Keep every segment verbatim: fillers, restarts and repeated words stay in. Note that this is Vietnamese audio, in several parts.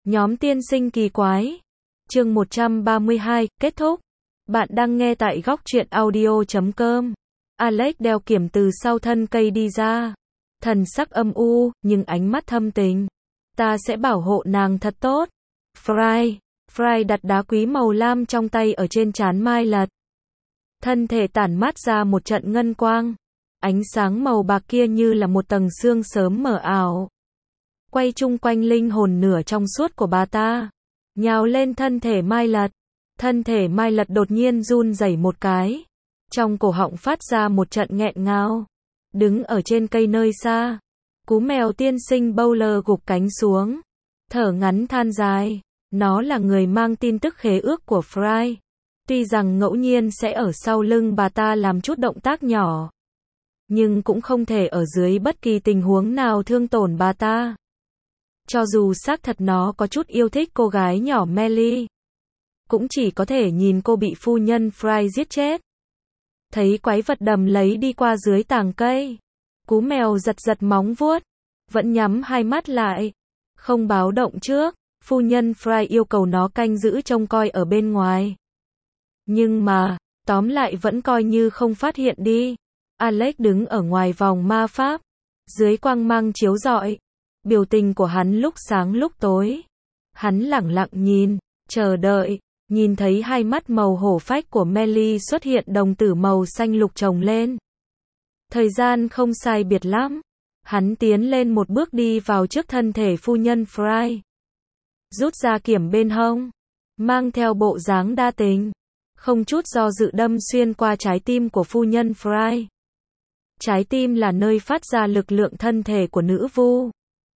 Nhóm tiên sinh kỳ quái. Chương một trăm ba mươi hai, kết thúc. Bạn đang nghe tại góc truyện audio chấm com. Alex đeo kiểm từ sau thân cây đi ra. Thần sắc âm u, nhưng ánh mắt thâm tình. Ta sẽ bảo hộ nàng thật tốt. Fry. Fry đặt đá quý màu lam trong tay ở trên trán Mai Lật. Thân thể tản mát ra một trận ngân quang. Ánh sáng màu bạc kia như là một tầng sương sớm mờ ảo. Quay chung quanh linh hồn nửa trong suốt của bà ta. Nhào lên thân thể Mai Lật. Thân thể Mai Lật đột nhiên run rẩy một cái. Trong cổ họng phát ra một trận nghẹn ngào. Đứng ở trên cây nơi xa. Cú mèo tiên sinh Bowler gục cánh xuống. Thở ngắn than dài. Nó là người mang tin tức khế ước của Fry. Tuy rằng ngẫu nhiên sẽ ở sau lưng bà ta làm chút động tác nhỏ. Nhưng cũng không thể ở dưới bất kỳ tình huống nào thương tổn bà ta. Cho dù xác thật nó có chút yêu thích cô gái nhỏ Melly. Cũng chỉ có thể nhìn cô bị phu nhân Fry giết chết. Thấy quái vật đầm lấy đi qua dưới tàng cây. Cú mèo giật giật móng vuốt. Vẫn nhắm hai mắt lại. Không báo động trước. Phu nhân Fry yêu cầu nó canh giữ trông coi ở bên ngoài. Nhưng mà, tóm lại vẫn coi như không phát hiện đi. Alex đứng ở ngoài vòng ma pháp. Dưới quang mang chiếu rọi. Biểu tình của hắn lúc sáng lúc tối. Hắn lẳng lặng nhìn, chờ đợi. Nhìn thấy hai mắt màu hổ phách của Melly xuất hiện đồng tử màu xanh lục chồng lên. Thời gian không sai biệt lắm. Hắn tiến lên một bước đi vào trước thân thể phu nhân Fry. Rút ra kiểm bên hông. Mang theo bộ dáng đa tình. Không chút do dự đâm xuyên qua trái tim của phu nhân Fry. Trái tim là nơi phát ra lực lượng thân thể của nữ vu.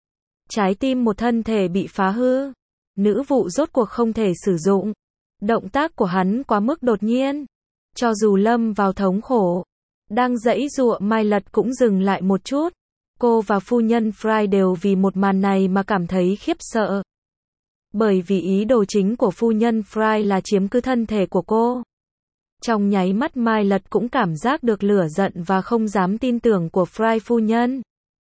Trái tim một thân thể bị phá hư. Nữ vụ rốt cuộc không thể sử dụng. Động tác của hắn quá mức đột nhiên. Cho dù lâm vào thống khổ. Đang giãy giụa Mai Lật cũng dừng lại một chút. Cô và phu nhân Fry đều vì một màn này mà cảm thấy khiếp sợ. Bởi vì ý đồ chính của phu nhân Fry là chiếm cứ thân thể của cô. Trong nháy mắt Mai Lật cũng cảm giác được lửa giận và không dám tin tưởng của Fry phu nhân.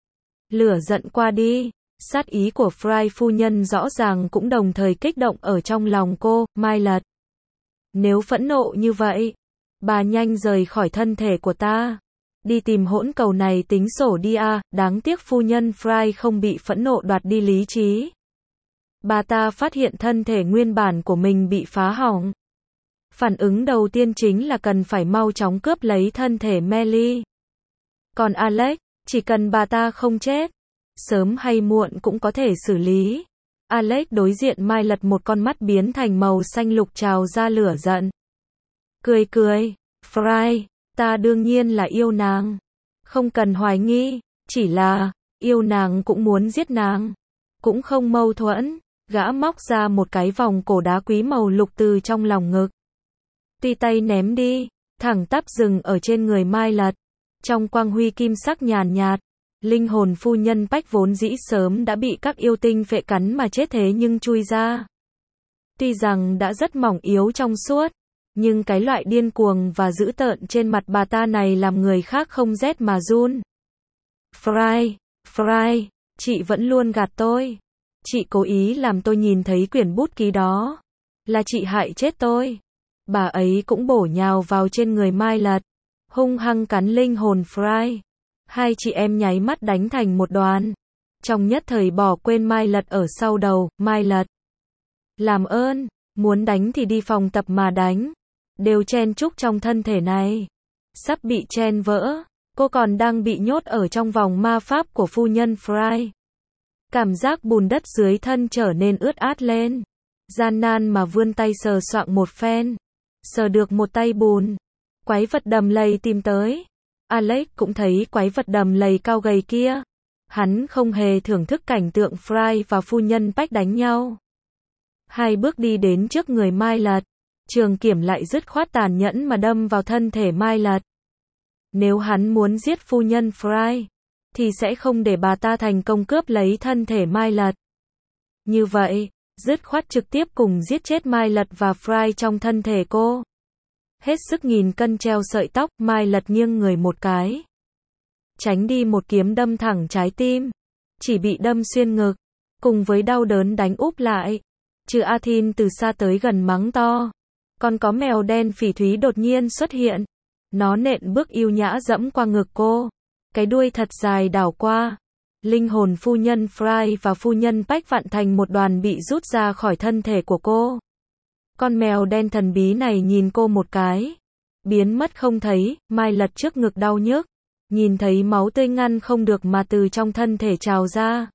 Lửa giận qua đi. Sát ý của Fry phu nhân rõ ràng cũng đồng thời kích động ở trong lòng cô, Mai Lật. Nếu phẫn nộ như vậy, bà nhanh rời khỏi thân thể của ta. Đi tìm hỗn cầu này tính sổ đi à, đáng tiếc phu nhân Fry không bị phẫn nộ đoạt đi lý trí. Bà ta phát hiện thân thể nguyên bản của mình bị phá hỏng. Phản ứng đầu tiên chính là cần phải mau chóng cướp lấy thân thể Melly. Còn Alex, chỉ cần bà ta không chết, sớm hay muộn cũng có thể xử lý. Alex đối diện Mai Lật một con mắt biến thành màu xanh lục trào ra lửa giận. Cười cười, Fry, ta đương nhiên là yêu nàng. Không cần hoài nghi, chỉ là, yêu nàng cũng muốn giết nàng. Cũng không mâu thuẫn, gã móc ra một cái vòng cổ đá quý màu lục từ trong lòng ngực. Tùy tay ném đi, thẳng tắp dừng ở trên người Mai Lật. Trong quang huy kim sắc nhàn nhạt. Linh hồn phu nhân Bách vốn dĩ sớm đã bị các yêu tinh phệ cắn mà chết thế nhưng chui ra. Tuy rằng đã rất mỏng yếu trong suốt, nhưng cái loại điên cuồng và dữ tợn trên mặt bà ta này làm người khác không rét mà run. Fry, Fry, chị vẫn luôn gạt tôi. Chị cố ý làm tôi nhìn thấy quyển bút ký đó. Là chị hại chết tôi. Bà ấy cũng bổ nhào vào trên người Mai Lật. Hung hăng cắn linh hồn Fry. Hai chị em nháy mắt đánh thành một đoàn. Trong nhất thời bỏ quên Mai Lật ở sau đầu, Mai Lật. Làm ơn, muốn đánh thì đi phòng tập mà đánh. Đều chen chúc trong thân thể này. Sắp bị chen vỡ. Cô còn đang bị nhốt ở trong vòng ma pháp của phu nhân Fry. Cảm giác bùn đất dưới thân trở nên ướt át lên. Gian nan mà vươn tay sờ soạng một phen. Sờ được một tay bùn. Quái vật đầm lầy tìm tới. Alex cũng thấy quái vật đầm lầy cao gầy kia. Hắn không hề thưởng thức cảnh tượng Fry và phu nhân Bách đánh nhau. Hai bước đi đến trước người Mai Lật. Trường kiểm lại dứt khoát tàn nhẫn mà đâm vào thân thể Mai Lật. Nếu hắn muốn giết phu nhân Fry, thì sẽ không để bà ta thành công cướp lấy thân thể Mai Lật. Như vậy, dứt khoát trực tiếp cùng giết chết Mai Lật và Fry trong thân thể cô. Hết sức nghìn cân treo sợi tóc, Mai Lật nghiêng người một cái. Tránh đi một kiếm đâm thẳng trái tim. Chỉ bị đâm xuyên ngực. cùng với đau đớn đánh úp lại. Trừ Athene từ xa tới gần mắng to. Còn có mèo đen phỉ thúy đột nhiên xuất hiện. Nó nện bước yêu nhã dẫm qua ngực cô. Cái đuôi thật dài đảo qua. Linh hồn phu nhân Fry và phu nhân Peck vặn thành một đoàn bị rút ra khỏi thân thể của cô. Con mèo đen thần bí này nhìn cô một cái. Biến mất không thấy, Mai lật trước ngực đau nhức. Nhìn thấy máu tươi ngăn không được mà từ trong thân thể trào ra.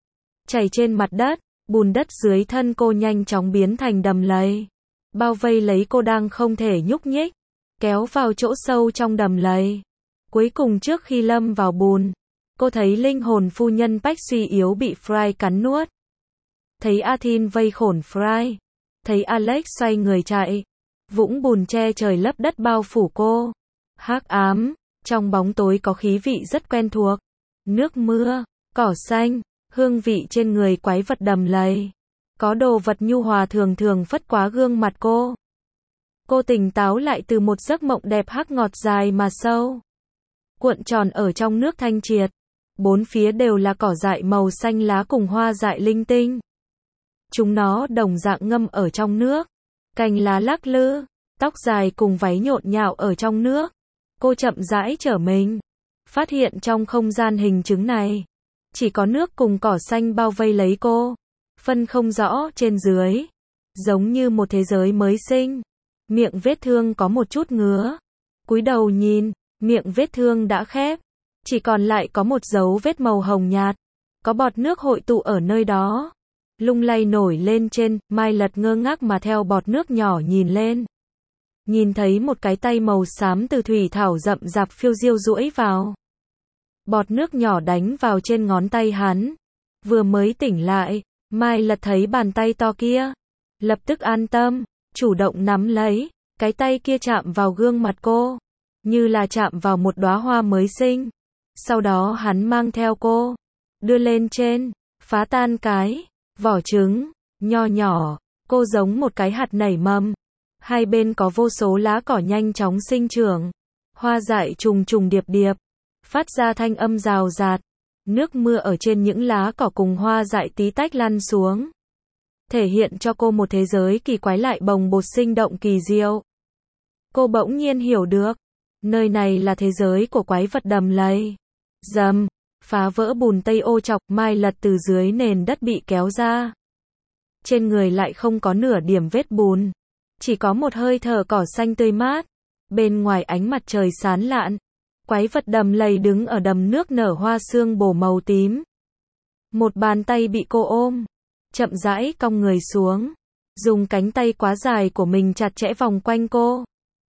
Chảy trên mặt đất, bùn đất dưới thân cô nhanh chóng biến thành đầm lầy. Bao vây lấy cô đang không thể nhúc nhích. Kéo vào chỗ sâu trong đầm lầy. Cuối cùng trước khi lâm vào bùn, cô thấy linh hồn phu nhân Peck suy yếu bị Fry cắn nuốt. Thấy Athene vây khổn Fry. Thấy Alex xoay người chạy. Vũng bùn che trời lấp đất bao phủ cô. Hắc ám, trong bóng tối có khí vị rất quen thuộc. Nước mưa, cỏ xanh, hương vị trên người quái vật đầm lầy. Có đồ vật nhu hòa thường thường phất qua gương mặt cô. Cô tỉnh táo lại từ một giấc mộng đẹp hắc ngọt dài mà sâu. Cuộn tròn ở trong nước thanh triệt. Bốn phía đều là cỏ dại màu xanh lá cùng hoa dại linh tinh. Chúng nó đồng dạng ngâm ở trong nước. Cành lá lắc lư, tóc dài cùng váy nhộn nhạo ở trong nước. Cô chậm rãi trở mình. Phát hiện trong không gian hình trứng này, chỉ có nước cùng cỏ xanh bao vây lấy cô. Phân không rõ trên dưới. Giống như một thế giới mới sinh. Miệng vết thương có một chút ngứa. Cúi đầu nhìn, miệng vết thương đã khép. Chỉ còn lại có một dấu vết màu hồng nhạt. Có bọt nước hội tụ ở nơi đó. Lung lay nổi lên trên, Mai lật ngơ ngác mà theo bọt nước nhỏ nhìn lên. Nhìn thấy một cái tay màu xám từ thủy thảo rậm rạp phiêu diêu duỗi vào. Bọt nước nhỏ đánh vào trên ngón tay hắn. Vừa mới tỉnh lại, Mai lật thấy bàn tay to kia. Lập tức an tâm, chủ động nắm lấy. Cái tay kia chạm vào gương mặt cô. Như là chạm vào một đóa hoa mới sinh. Sau đó hắn mang theo cô. Đưa lên trên, phá tan cái vỏ trứng, nho nhỏ. Cô giống một cái hạt nảy mầm. Hai bên có vô số lá cỏ nhanh chóng sinh trưởng. Hoa dại trùng trùng điệp điệp. Phát ra thanh âm rào rạt. Nước mưa ở trên những lá cỏ cùng hoa dại tí tách lăn xuống. Thể hiện cho cô một thế giới kỳ quái lại bồng bột sinh động kỳ diệu. Cô bỗng nhiên hiểu được. Nơi này là thế giới của quái vật đầm lầy. Dầm, phá vỡ bùn tây ô chọc, Mai lật từ dưới nền đất bị kéo ra. Trên người lại không có nửa điểm vết bùn. Chỉ có một hơi thở cỏ xanh tươi mát. Bên ngoài ánh mặt trời sáng lạn. Quái vật đầm lầy đứng ở đầm nước nở hoa sương bổ màu tím. Một bàn tay bị cô ôm. Chậm rãi cong người xuống. Dùng cánh tay quá dài của mình chặt chẽ vòng quanh cô.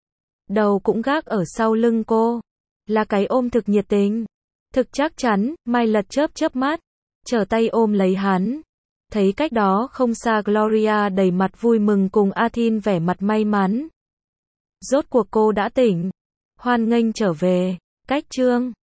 Đầu cũng gác ở sau lưng cô. Là cái ôm thực nhiệt tình. Thực chắc chắn, Mai lật chớp chớp mắt. Trở tay ôm lấy hắn. Thấy cách đó không xa Gloria đầy mặt vui mừng cùng Athene vẻ mặt may mắn. Rốt cuộc cô đã tỉnh. Hoan nghênh trở về. Cách chương